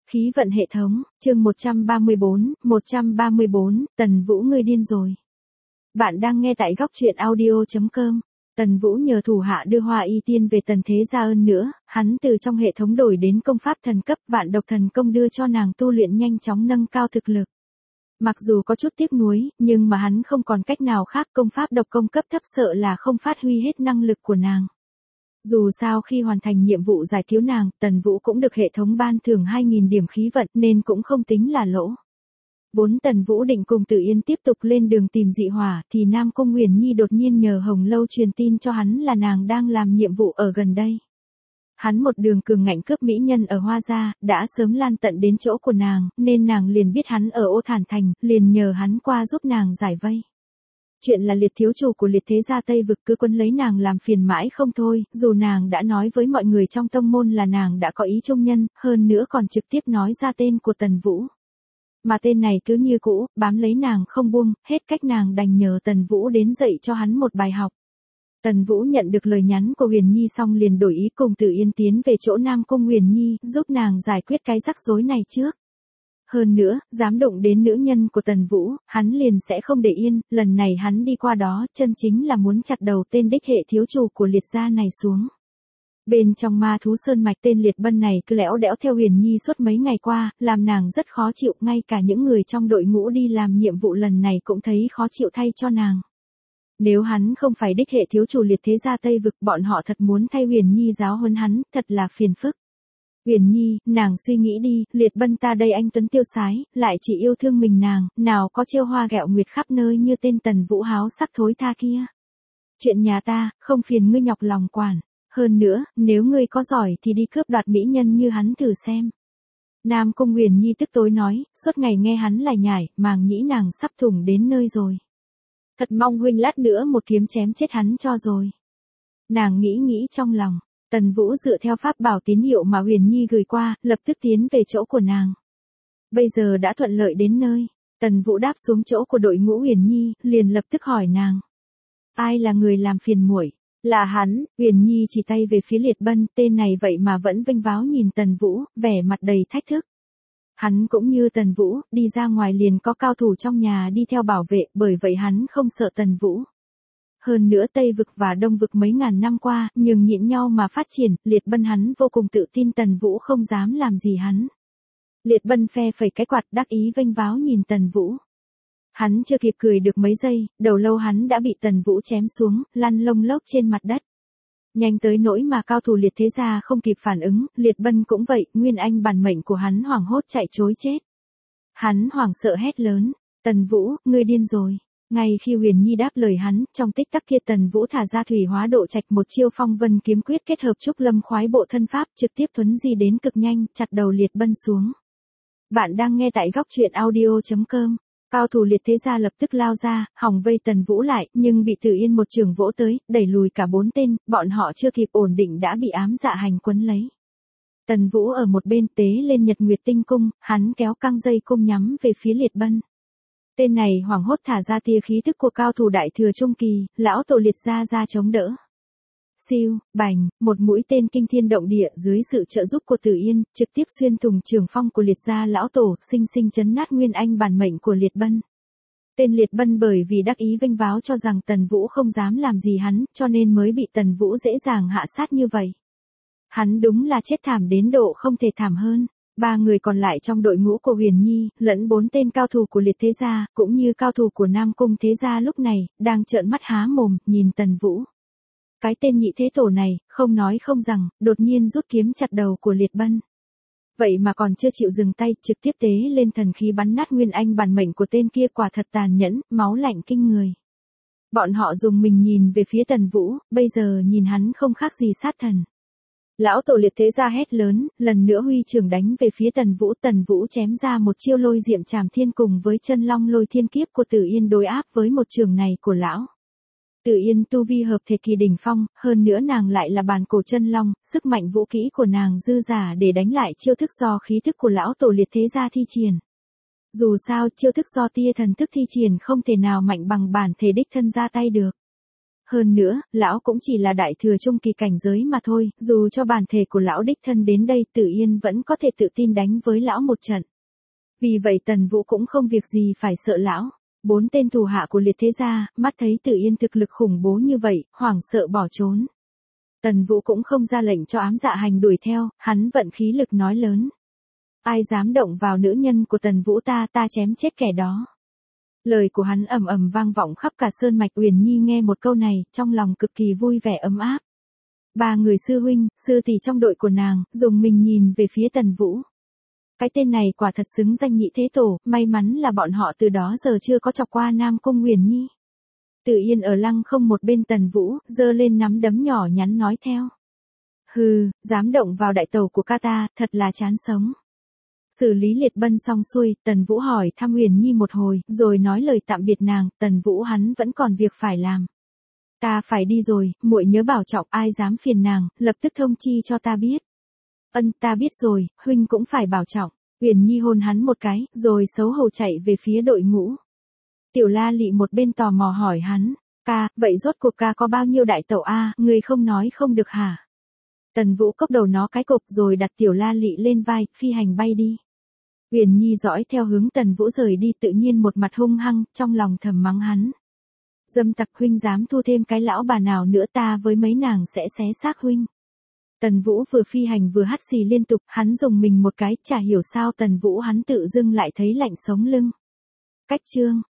Khí vận hệ thống, chương 134, Tần Vũ ngươi điên rồi. Bạn đang nghe tại góc truyện audio.com. Tần Vũ nhờ thủ hạ đưa Hoa Y Tiên về Tần Thế Gia ơn nữa, hắn từ trong hệ thống đổi đến công pháp thần cấp Vạn Độc Thần Công đưa cho nàng tu luyện nhanh chóng nâng cao thực lực. Mặc dù có chút tiếc nuối, nhưng mà hắn không còn cách nào khác, công pháp độc công cấp thấp sợ là không phát huy hết năng lực của nàng. Dù sao khi hoàn thành nhiệm vụ giải cứu nàng, Tần Vũ cũng được hệ thống ban thưởng 2.000 điểm khí vận nên cũng không tính là lỗ. Vốn Tần Vũ định cùng Tử Yên tiếp tục lên đường tìm dị hỏa thì Nam Cung Uyển Nhi đột nhiên nhờ Hồng Lâu truyền tin cho hắn là nàng đang làm nhiệm vụ ở gần đây. Hắn một đường cường ngạnh cướp mỹ nhân ở Hoa Gia, đã sớm lan tận đến chỗ của nàng, nên nàng liền biết hắn ở Ô Thản Thành, liền nhờ hắn qua giúp nàng giải vây. Chuyện là Liệt thiếu chủ của Liệt Thế Gia Tây Vực cứ quấn lấy nàng làm phiền mãi không thôi, dù nàng đã nói với mọi người trong tông môn là nàng đã có ý chung nhân, hơn nữa còn trực tiếp nói ra tên của Tần Vũ. Mà tên này cứ như cũ, bám lấy nàng không buông, hết cách nàng đành nhờ Tần Vũ đến dạy cho hắn một bài học. Tần Vũ nhận được lời nhắn của Huyền Nhi xong liền đổi ý cùng Tử Yên tiến về chỗ Nam Cung Huyền Nhi, giúp nàng giải quyết cái rắc rối này trước. Hơn nữa, dám động đến nữ nhân của Tần Vũ, hắn liền sẽ không để yên, lần này hắn đi qua đó, chân chính là muốn chặt đầu tên đích hệ thiếu chủ của Liệt gia này xuống. Bên trong ma thú sơn mạch tên Liệt Bân này cứ lẽo đẽo theo Huyền Nhi suốt mấy ngày qua, làm nàng rất khó chịu, ngay cả những người trong đội ngũ đi làm nhiệm vụ lần này cũng thấy khó chịu thay cho nàng. Nếu hắn không phải đích hệ thiếu chủ Liệt Thế Gia Tây Vực, bọn họ thật muốn thay Huyền Nhi giáo huấn hắn, thật là phiền phức. Huyền Nhi, nàng suy nghĩ đi, Liệt Bân ta đây anh tuấn tiêu sái, lại chỉ yêu thương mình nàng, nào có trêu hoa ghẹo nguyệt khắp nơi như tên Tần Vũ háo sắc thối tha kia. Chuyện nhà ta, không phiền ngươi nhọc lòng quản. Hơn nữa, nếu ngươi có giỏi thì đi cướp đoạt mỹ nhân như hắn thử xem. Nam Cung Huyền Nhi tức tối nói, suốt ngày nghe hắn lải nhải, màng nhĩ nàng sắp thủng đến nơi rồi. Thật mong huynh lát nữa một kiếm chém chết hắn cho rồi. Nàng nghĩ trong lòng. Tần Vũ dựa theo pháp bảo tín hiệu mà Huyền Nhi gửi qua, lập tức tiến về chỗ của nàng. Bây giờ đã thuận lợi đến nơi, Tần Vũ đáp xuống chỗ của đội ngũ Huyền Nhi, liền lập tức hỏi nàng. Ai là người làm phiền muội? Là hắn. Huyền Nhi chỉ tay về phía Liệt Bân, tên này vậy mà vẫn vênh váo nhìn Tần Vũ, vẻ mặt đầy thách thức. Hắn cũng như Tần Vũ, đi ra ngoài liền có cao thủ trong nhà đi theo bảo vệ, bởi vậy hắn không sợ Tần Vũ. Hơn nữa Tây Vực và Đông Vực mấy ngàn năm qua, nhường nhịn nhau mà phát triển, Liệt Bân hắn vô cùng tự tin Tần Vũ không dám làm gì hắn. Liệt Bân phe phẩy cái quạt đắc ý vênh váo nhìn Tần Vũ. Hắn chưa kịp cười được mấy giây, đầu lâu hắn đã bị Tần Vũ chém xuống, lăn lông lốc trên mặt đất. Nhanh tới nỗi mà cao thủ Liệt Thế Gia không kịp phản ứng, Liệt Bân cũng vậy, nguyên anh bản mệnh của hắn hoảng hốt chạy trối chết. Hắn hoảng sợ hét lớn, Tần Vũ, ngươi điên rồi. Ngay khi Huyền Nhi đáp lời hắn, trong tích tắc kia Tần Vũ thả ra thủy hóa độ trạch một chiêu phong vân kiếm quyết kết hợp trúc lâm khoái bộ thân pháp trực tiếp thuấn di đến cực nhanh, chặt đầu Liệt Bân xuống. Bạn đang nghe tại góc truyện audio.com. Cao thủ Liệt Thế Gia lập tức lao ra, hòng vây Tần Vũ lại, nhưng bị Tử Yên một chưởng vỗ tới, đẩy lùi cả 4 tên, bọn họ chưa kịp ổn định đã bị ám dạ hành quấn lấy. Tần Vũ ở một bên tế lên Nhật Nguyệt Tinh Cung, hắn kéo căng dây cung nhắm về phía Liệt Bân. Tên này hoảng hốt thả ra tia khí thức của cao thủ đại thừa trung kỳ, lão tổ Liệt gia ra chống đỡ. Siêu, bành, một mũi tên kinh thiên động địa dưới sự trợ giúp của Tử Yên, trực tiếp xuyên thủng trường phong của Liệt gia lão tổ, sinh sinh chấn nát nguyên anh bản mệnh của Liệt Bân. Tên Liệt Bân bởi vì đắc ý vênh váo cho rằng Tần Vũ không dám làm gì hắn, cho nên mới bị Tần Vũ dễ dàng hạ sát như vậy. Hắn đúng là chết thảm đến độ không thể thảm hơn. 3 người còn lại trong đội ngũ của Huyền Nhi, lẫn 4 tên cao thủ của Liệt Thế Gia, cũng như cao thủ của Nam Cung Thế Gia lúc này, đang trợn mắt há mồm, nhìn Tần Vũ. Cái tên nhị thế tổ này, không nói không rằng, đột nhiên rút kiếm chặt đầu của Liệt Bân. Vậy mà còn chưa chịu dừng tay, trực tiếp tế lên thần khí bắn nát nguyên anh bản mệnh của tên kia, quả thật tàn nhẫn, máu lạnh kinh người. Bọn họ dùng mình nhìn về phía Tần Vũ, bây giờ nhìn hắn không khác gì sát thần. Lão tổ Liệt Thế Gia hét lớn, lần nữa huy chưởng đánh về phía Tần Vũ chém ra một chiêu lôi diệm trảm thiên cùng với chân long lôi thiên kiếp của Tử Yên đối áp với một chưởng này của lão. Tử Yên tu vi hợp thể kỳ đỉnh phong, hơn nữa nàng lại là bàn cổ chân long, sức mạnh vũ kỹ của nàng dư giả để đánh lại chiêu thức do khí thức của lão tổ Liệt Thế Gia thi triển. Dù sao chiêu thức do tia thần thức thi triển không thể nào mạnh bằng bản thể đích thân ra tay được. Hơn nữa, lão cũng chỉ là đại thừa trung kỳ cảnh giới mà thôi, dù cho bản thể của lão đích thân đến đây Tử Yên vẫn có thể tự tin đánh với lão một trận. Vì vậy Tần Vũ cũng không việc gì phải sợ lão. 4 tên thủ hạ của liệt thế gia, mắt thấy Tử Yên thực lực khủng bố như vậy, hoảng sợ bỏ trốn. Tần Vũ cũng không ra lệnh cho ám dạ hành đuổi theo, hắn vận khí lực nói lớn. Ai dám động vào nữ nhân của Tần Vũ ta chém chết kẻ đó. Lời của hắn ầm ầm vang vọng khắp cả sơn mạch. Uyển Nhi nghe một câu này, trong lòng cực kỳ vui vẻ ấm áp. 3 người sư huynh, sư tỷ trong đội của nàng, dùng mình nhìn về phía Tần Vũ. Cái tên này quả thật xứng danh nhị thế tổ, may mắn là bọn họ từ đó giờ chưa có chọc qua Nam Cung Uyển Nhi. Tử Yên ở lăng không một bên Tần Vũ, giơ lên nắm đấm nhỏ nhắn nói theo. Hừ, dám động vào đại tàu của ca ta, thật là chán sống. Xử lý liệt bân xong xuôi, Tần Vũ hỏi thăm Uyển Nhi một hồi, rồi nói lời tạm biệt nàng. Tần Vũ hắn vẫn còn việc phải làm. Ta phải đi rồi, muội nhớ bảo trọng, ai dám phiền nàng, lập tức thông chi cho ta biết. Ân, ta biết rồi, huynh cũng phải bảo trọng. Uyển Nhi hôn hắn một cái, rồi xấu hổ chạy về phía đội ngũ. Tiểu La Lị một bên tò mò hỏi hắn, ca, vậy rốt cuộc ca có bao nhiêu đại tẩu a, người không nói không được hả? Tần Vũ cốc đầu nó cái cục rồi đặt Tiểu La Lị lên vai, phi hành bay đi. Uyển Nhi dõi theo hướng Tần Vũ rời đi, tự nhiên một mặt hung hăng, trong lòng thầm mắng hắn. Dâm tặc, huynh dám thu thêm cái lão bà nào nữa ta với mấy nàng sẽ xé xác huynh. Tần Vũ vừa phi hành vừa hắt xì liên tục, hắn dùng mình một cái, chả hiểu sao Tần Vũ hắn tự dưng lại thấy lạnh sống lưng. Cách chương